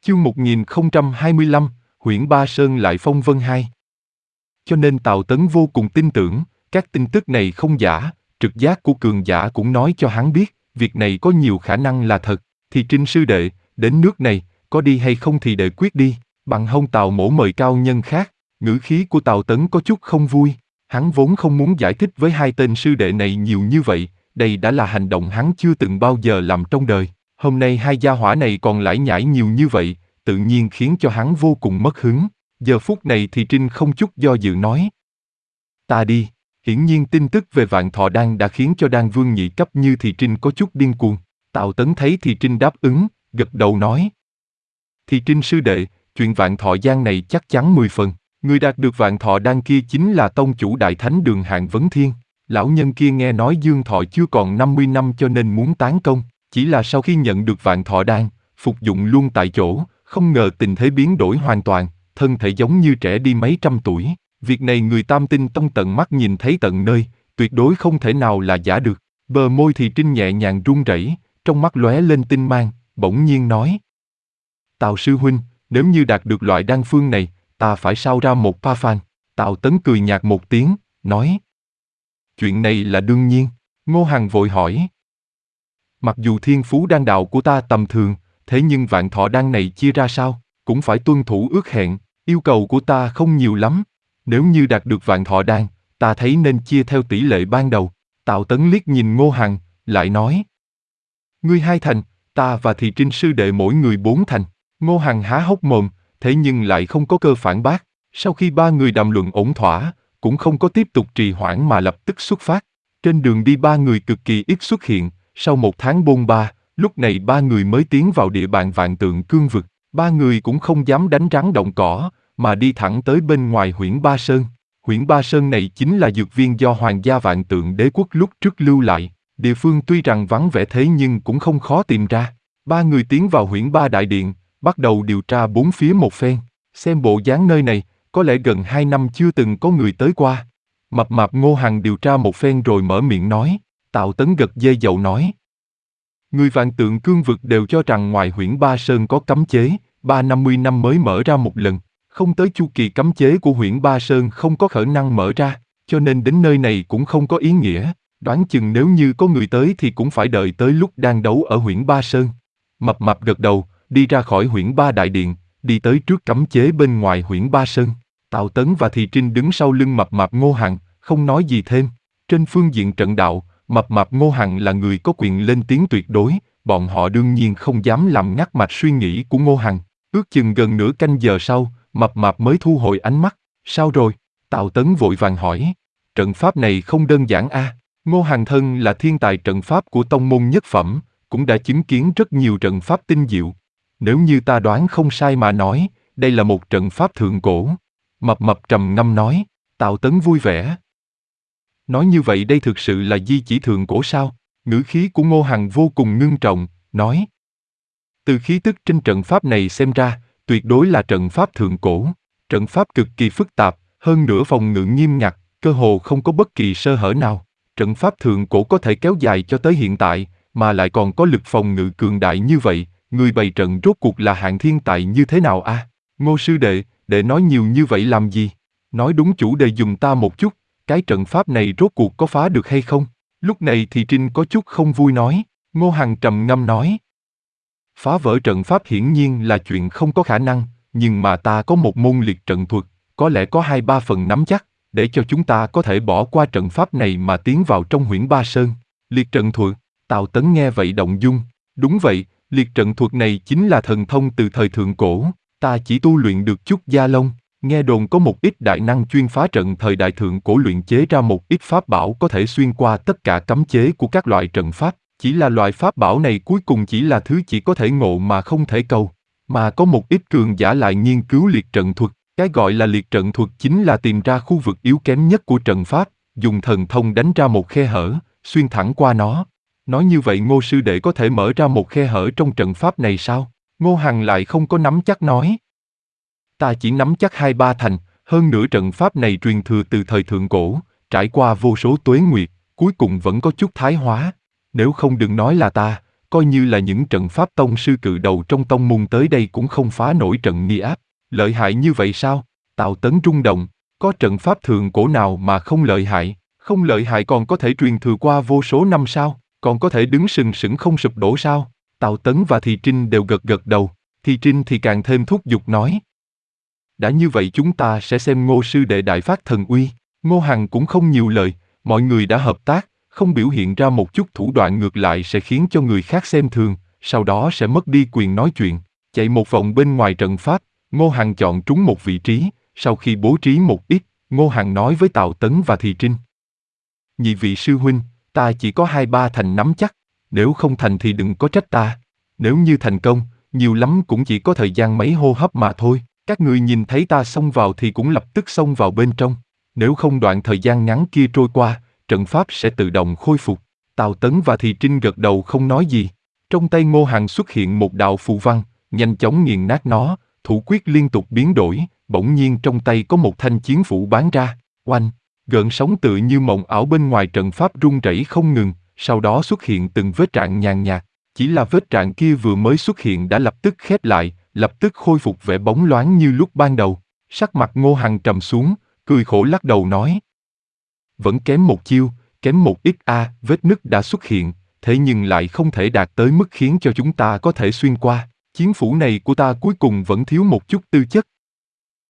Chương 1025, Huyễn Ba Sơn lại phong vân 2. Cho nên Tào Tấn vô cùng tin tưởng, các tin tức này không giả, trực giác của cường giả cũng nói cho hắn biết, việc này có nhiều khả năng là thật. Thì Trinh sư đệ, đến nước này, có đi hay không thì đệ quyết đi, bằng hông Tào mỗ mời cao nhân khác. Ngữ khí của Tào Tấn có chút không vui, hắn vốn không muốn giải thích với hai tên sư đệ này nhiều như vậy, đây đã là hành động hắn chưa từng bao giờ làm trong đời. Hôm nay hai gia hỏa này còn lải nhải nhiều như vậy, tự nhiên khiến cho hắn vô cùng mất hứng. Giờ phút này thì Trinh không chút do dự nói. Ta đi. Hiển nhiên tin tức về Vạn Thọ Đan đã khiến cho đan vương nhị cấp như Thì Trinh có chút điên cuồng. Tào Tấn thấy Thì Trinh đáp ứng, gật đầu nói. Thì Trinh sư đệ, chuyện Vạn Thọ Giang này chắc chắn 10 phần. Người đạt được Vạn Thọ Đan kia chính là tông chủ Đại Thánh Đường Hạng Vấn Thiên. Lão nhân kia nghe nói Dương Thọ chưa còn 50 năm cho nên muốn tán công. Chỉ là sau khi nhận được Vạn Thọ Đan, phục dụng luôn tại chỗ, không ngờ tình thế biến đổi hoàn toàn, thân thể giống như trẻ đi mấy trăm tuổi. Việc này người Tam Tinh Tông tận mắt nhìn thấy tận nơi, tuyệt đối không thể nào là giả được. Bờ môi Thì Trinh nhẹ nhàng run rẩy, trong mắt lóe lên tinh mang, bỗng nhiên nói. Tào sư huynh, nếu như đạt được loại đan phương này, ta phải sao ra một pa phan. Tào Tấn cười nhạt một tiếng, nói. Chuyện này là đương nhiên. Ngô Hằng vội hỏi. Mặc dù thiên phú đan đạo của ta tầm thường, thế nhưng Vạn Thọ Đan này chia ra sao, cũng phải tuân thủ ước hẹn, yêu cầu của ta không nhiều lắm. Nếu như đạt được Vạn Thọ Đan, ta thấy nên chia theo tỷ lệ ban đầu. Tào Tấn liếc nhìn Ngô Hằng, lại nói. Ngươi 2 thành, ta và Thì Trinh sư đệ mỗi người 4 thành. Ngô Hằng há hốc mồm, thế nhưng lại không có cơ phản bác. Sau khi ba người đàm luận ổn thỏa, cũng không có tiếp tục trì hoãn mà lập tức xuất phát. Trên đường đi ba người cực kỳ ít xuất hiện. Sau 1 tháng bôn ba, lúc này ba người mới tiến vào địa bàn Vạn Tượng Cương vực. Ba người cũng không dám đánh rắn động cỏ, mà đi thẳng tới bên ngoài Huyễn Ba Sơn. Huyễn Ba Sơn này chính là dược viên do Hoàng gia Vạn Tượng Đế quốc lúc trước lưu lại. Địa phương tuy rằng vắng vẻ thế nhưng cũng không khó tìm ra. Ba người tiến vào Huyễn Ba Đại Điện, bắt đầu điều tra bốn phía một phen. Xem bộ dáng nơi này, có lẽ gần 2 năm chưa từng có người tới qua. Mập mạp Ngô Hằng điều tra một phen rồi mở miệng nói. Tào Tấn gật dây dầu nói. Người Vạn Tượng Cương vực đều cho rằng ngoài Huyễn Ba Sơn có cấm chế, 350 năm mới mở ra một lần. Không tới chu kỳ cấm chế của Huyễn Ba Sơn không có khả năng mở ra, cho nên đến nơi này cũng không có ý nghĩa. Đoán chừng nếu như có người tới thì cũng phải đợi tới lúc đang đấu ở Huyễn Ba Sơn. Mập mạp gật đầu, đi ra khỏi Huyễn Ba Đại Điện, đi tới trước cấm chế bên ngoài Huyễn Ba Sơn. Tào Tấn và Thì Trinh đứng sau lưng mập mạp Ngô Hằng, không nói gì thêm. Trên phương diện trận đạo, mập mạp Ngô Hằng là người có quyền lên tiếng tuyệt đối, bọn họ đương nhiên không dám làm ngắt mạch suy nghĩ của Ngô Hằng. Ước chừng gần nửa canh giờ sau, mập mạp mới thu hồi ánh mắt. Sao rồi? Tào Tấn vội vàng hỏi. Trận pháp này không đơn giản a. Ngô Hằng thân là thiên tài trận pháp của tông môn nhất phẩm, cũng đã chứng kiến rất nhiều trận pháp tinh diệu. Nếu như ta đoán không sai mà nói, đây là một trận pháp thượng cổ. Mập mập trầm ngâm nói. Tào Tấn vui vẻ. Nói như vậy đây thực sự là di chỉ thượng cổ sao? Ngữ khí của Ngô Hằng vô cùng ngưng trọng, nói. Từ khí tức trên trận pháp này xem ra, tuyệt đối là trận pháp thượng cổ. Trận pháp cực kỳ phức tạp, hơn nữa phòng ngự nghiêm ngặt, cơ hồ không có bất kỳ sơ hở nào. Trận pháp thượng cổ có thể kéo dài cho tới hiện tại, mà lại còn có lực phòng ngự cường đại như vậy, người bày trận rốt cuộc là hạng thiên tài như thế nào a? Ngô sư đệ, đệ nói nhiều như vậy làm gì? Nói đúng chủ đề giùm ta một chút, cái trận pháp này rốt cuộc có phá được hay không? Lúc này thì Trinh có chút không vui nói. Ngô Hằng trầm ngâm nói. Phá vỡ trận pháp hiển nhiên là chuyện không có khả năng, nhưng mà ta có một môn liệt trận thuật, có lẽ có 2-3 phần nắm chắc, để cho chúng ta có thể bỏ qua trận pháp này mà tiến vào trong Huyễn Ba Sơn. Liệt trận thuật, Tào Tấn nghe vậy động dung. Đúng vậy, liệt trận thuật này chính là thần thông từ thời thượng cổ, ta chỉ tu luyện được chút gia lông. Nghe đồn có một ít đại năng chuyên phá trận thời đại thượng cổ luyện chế ra một ít pháp bảo có thể xuyên qua tất cả cấm chế của các loại trận pháp. Chỉ là loại pháp bảo này cuối cùng chỉ là thứ chỉ có thể ngộ mà không thể cầu. Mà có một ít cường giả lại nghiên cứu liệt trận thuật. Cái gọi là liệt trận thuật chính là tìm ra khu vực yếu kém nhất của trận pháp, dùng thần thông đánh ra một khe hở, xuyên thẳng qua nó. Nói như vậy Ngô sư đệ có thể mở ra một khe hở trong trận pháp này sao? Ngô Hằng lại không có nắm chắc nói. Ta chỉ nắm chắc 2-3 thành, hơn nữa trận pháp này truyền thừa từ thời thượng cổ, trải qua vô số tuế nguyệt, cuối cùng vẫn có chút thái hóa. Nếu không đừng nói là ta, coi như là những trận pháp tông sư cự đầu trong tông môn tới đây cũng không phá nổi trận nghi áp. Lợi hại như vậy sao? Tào Tấn rung động, có trận pháp thượng cổ nào mà không lợi hại? Không lợi hại còn có thể truyền thừa qua vô số năm sao? Còn có thể đứng sừng sững không sụp đổ sao? Tào Tấn và Thì Trinh đều gật gật đầu, Thì Trinh thì càng thêm thúc giục nói. Đã như vậy chúng ta sẽ xem Ngô sư đệ đại phát thần uy. Ngô Hằng cũng không nhiều lời, mọi người đã hợp tác, không biểu hiện ra một chút thủ đoạn ngược lại sẽ khiến cho người khác xem thường, sau đó sẽ mất đi quyền nói chuyện. Chạy một vòng bên ngoài trận pháp, Ngô Hằng chọn trúng một vị trí, sau khi bố trí một ít, Ngô Hằng nói với Tào Tấn và Thì Trinh. Nhị vị sư huynh, ta chỉ có 2-3 thành nắm chắc, nếu không thành thì đừng có trách ta. Nếu như thành công, nhiều lắm cũng chỉ có thời gian mấy hô hấp mà thôi. Các người nhìn thấy ta xông vào thì cũng lập tức xông vào bên trong. Nếu không đoạn thời gian ngắn kia trôi qua, trận pháp sẽ tự động khôi phục. Tào Tấn và Thì Trinh gật đầu không nói gì. Trong tay Ngô Hằng xuất hiện một đạo phù văn, nhanh chóng nghiền nát nó, thủ quyết liên tục biến đổi, bỗng nhiên trong tay có một thanh chiến phủ bắn ra, oanh, gợn sóng tựa như mộng ảo bên ngoài trận pháp rung rẩy không ngừng, sau đó xuất hiện từng vết rạn nhàn nhạt. Chỉ là vết rạn kia vừa mới xuất hiện đã lập tức khép lại, lập tức khôi phục vẻ bóng loáng như lúc ban đầu. Sắc mặt Ngô Hằng trầm xuống, cười khổ lắc đầu nói. Vẫn kém một chiêu, kém một ít vết nứt đã xuất hiện, thế nhưng lại không thể đạt tới mức khiến cho chúng ta có thể xuyên qua. Chiến phủ này của ta cuối cùng vẫn thiếu một chút tư chất,